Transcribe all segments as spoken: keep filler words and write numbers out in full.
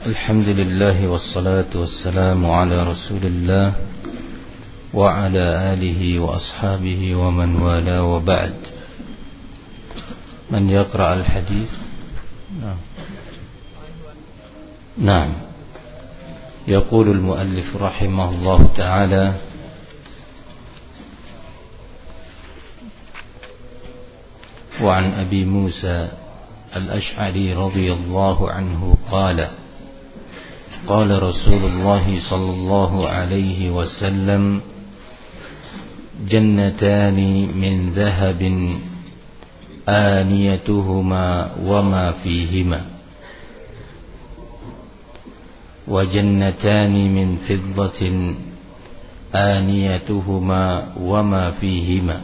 الحمد لله والصلاة والسلام على رسول الله وعلى آله وأصحابه ومن والاه وبعد. من يقرأ الحديث؟ نعم. نعم. يقول المؤلف رحمه الله تعالى: وعن أبي موسى الأشعري رضي الله عنه قال: قال رسول الله صلى الله عليه وسلم: جنتان من ذهب آنيتهما وما فيهما، وجنتان من فضة آنيتهما وما فيهما،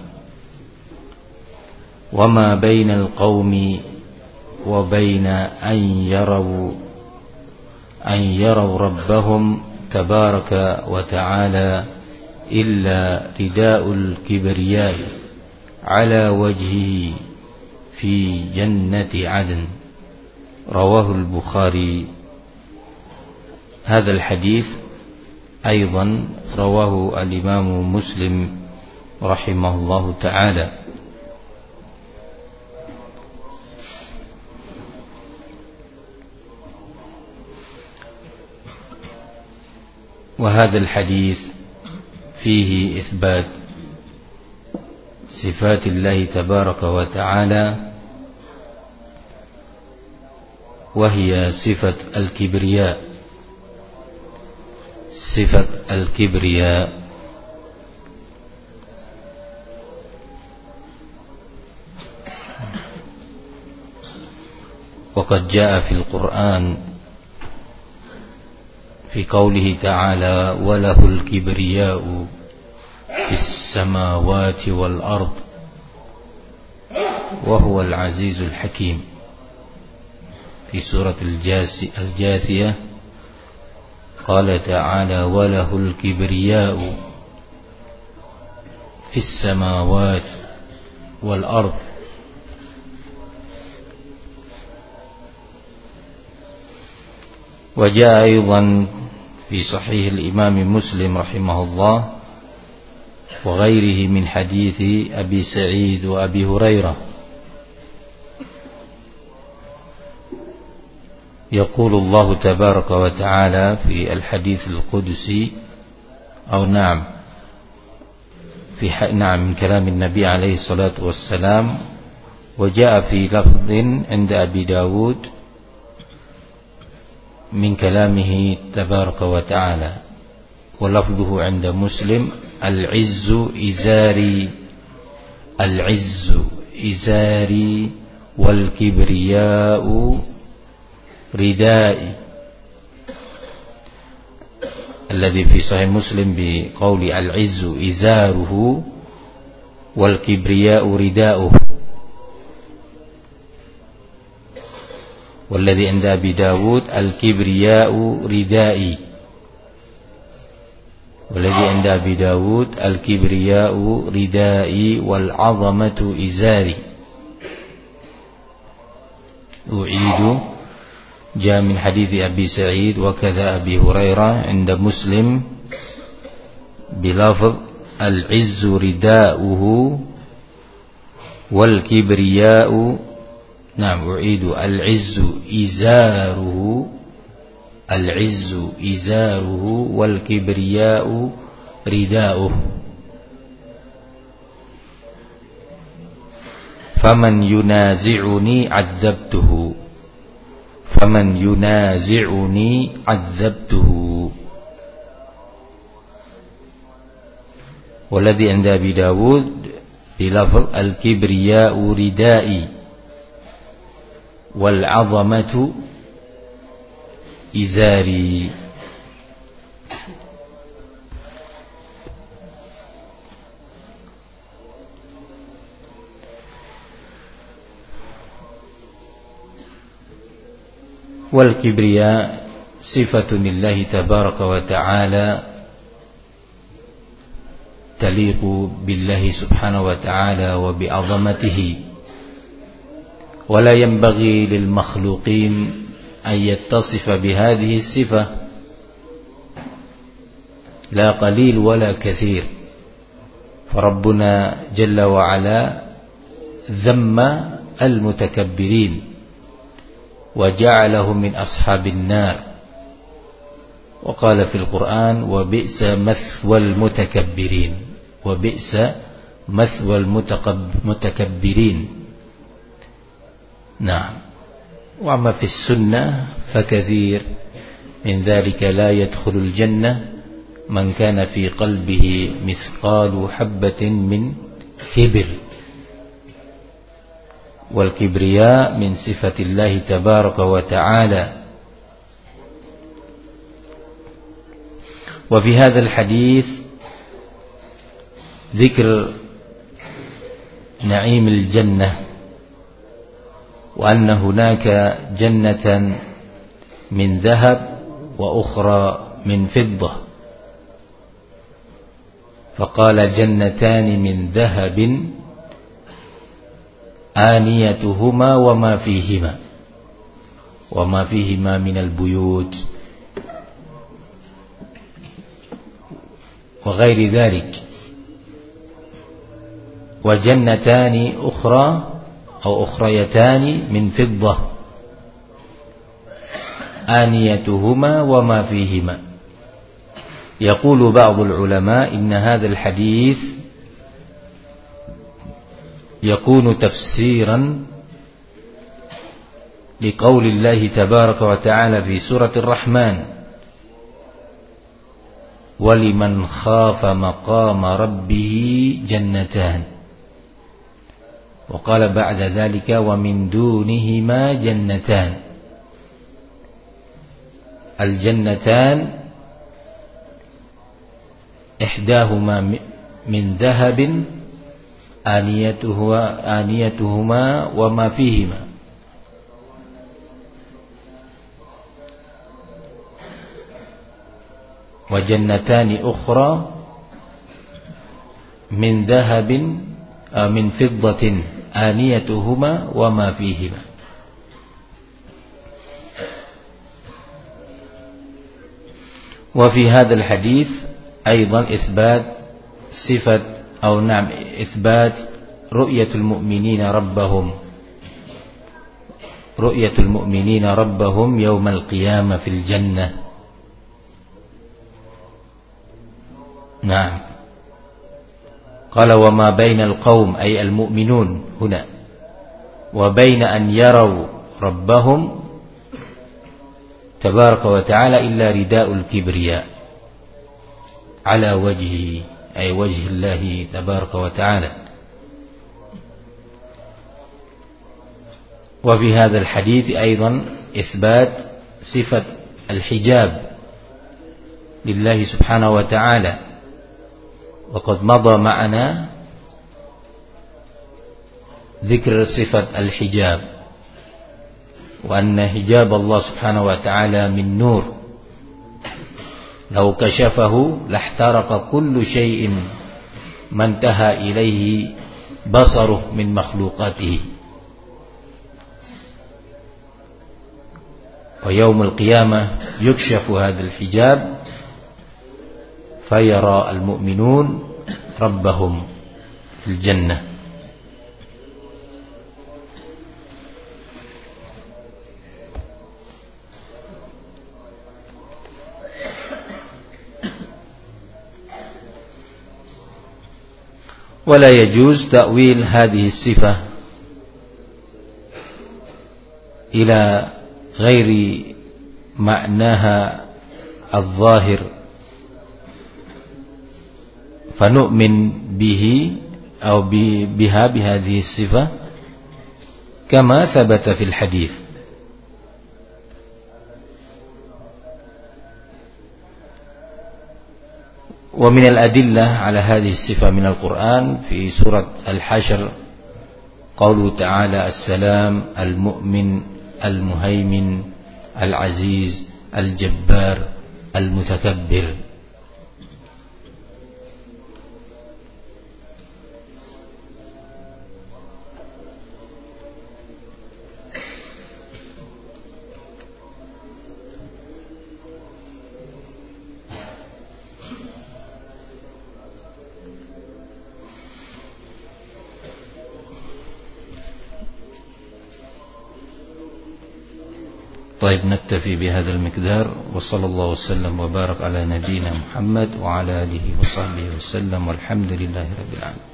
وما بين القوم وبين أن يروا أن يروا ربهم تبارك وتعالى إلا رداء الكبرياء على وجهه في جنة عدن. رواه البخاري. هذا الحديث أيضا رواه الإمام مسلم رحمه الله تعالى. وهذا الحديث فيه إثبات صفات الله تبارك وتعالى، وهي صفة الكبرياء. صفة الكبرياء وقد جاء في القرآن في قوله تعالى: وله الكبرياء في السماوات والأرض وهو العزيز الحكيم. في سورة الجاثية قال تعالى: وله الكبرياء في السماوات والأرض. وجاء أيضا في صحيح الإمام مسلم رحمه الله وغيره من حديث أبي سعيد وأبي هريرة، يقول الله تبارك وتعالى في الحديث القدسي، أو نعم في نعم من كلام النبي عليه الصلاة والسلام، وجاء في لفظ عند أبي داود من كلامه تبارك وتعالى، ولفظه عند مسلم: العز إزاري العز إزاري والكبرياء ردائي. الذي في صحيح مسلم بقول العز إزاره والكبرياء رداؤه، والذي عند أبي داود الكبرياء ردائي، والذي عند أبي داود الكبرياء ردائي والعظمة إزاري. أعيد: جاء من حديث أبي سعيد وكذا أبي هريرة عند مسلم بلفظ: العز رداؤه والكبرياء، نعم أعيد: العز إزاره العز إزاره والكبرياء رداؤه. فمن ينازعني عذبته فمن ينازعني عذبته. والذي عند أبي داود بلفظ: الكبرياء ردائي والعظمة إزاري. والكبرياء صفة لله تبارك وتعالى تليق بالله سبحانه وتعالى وبعظمته، ولا ينبغي للمخلوقين أن يتصف بهذه الصفة، لا قليل ولا كثير. فربنا جل وعلا ذم المتكبرين وجعلهم من أصحاب النار، وقال في القرآن: وبئس مثوى المتكبرين، وبئس مثوى المتكبرين. نعم. وأما في السنة فكثير من ذلك: لا يدخل الجنة من كان في قلبه مثقال حبة من كبر. والكبرياء من صفة الله تبارك وتعالى. وفي هذا الحديث ذكر نعيم الجنة، وأن هناك جنة من ذهب وأخرى من فضة. فقال: جنتان من ذهب آنيتهما وما فيهما، وما فيهما من البيوت وغير ذلك. وجنتان أخرى أو أخريتان من فضة آنيتهما وما فيهما. يقول بعض العلماء إن هذا الحديث يكون تفسيرا لقول الله تبارك وتعالى في سورة الرحمن: ولمن خاف مقام ربه جنتان. وقال بعد ذلك: ومن دونهما جنتان. الجنتان إحداهما من ذهب آنيتهما وما فيهما. وجنتان أخرى من ذهب من فضة آنيتهما وما فيهما. وفي هذا الحديث أيضا إثبات صفة أو نعم إثبات رؤية المؤمنين ربهم رؤية المؤمنين ربهم يوم القيامة في الجنة. نعم. قال: وما بين القوم أي المؤمنون هنا وبين أن يروا ربهم تبارك وتعالى إلا رداء الكبرياء على وجهه، أي وجه الله تبارك وتعالى. وفي هذا الحديث أيضا إثبات صفة الحجاب لله سبحانه وتعالى. وقد مضى معنا ذكر صفة الحجاب، وأن حجاب الله سبحانه وتعالى من نور، لو كشفه لاحترق كل شيء ما انتهى إليه بصره من مخلوقاته. ويوم القيامة يكشف هذا الحجاب فيرى المؤمنون ربهم في الجنة. ولا يجوز تأويل هذه الصفة إلى غير معناها الظاهر، فنؤمن به أو بها بهذه الصفة كما ثبت في الحديث. ومن الأدلة على هذه الصفة من القرآن في سورة الحشر قوله تعالى: السلام المؤمن المهيمن العزيز الجبار المتكبر. طيب نكتفي بهذا المقدار، وصلى الله وسلم وبارك على نبينا محمد وعلى آله وصحبه وسلم، والحمد لله رب العالمين.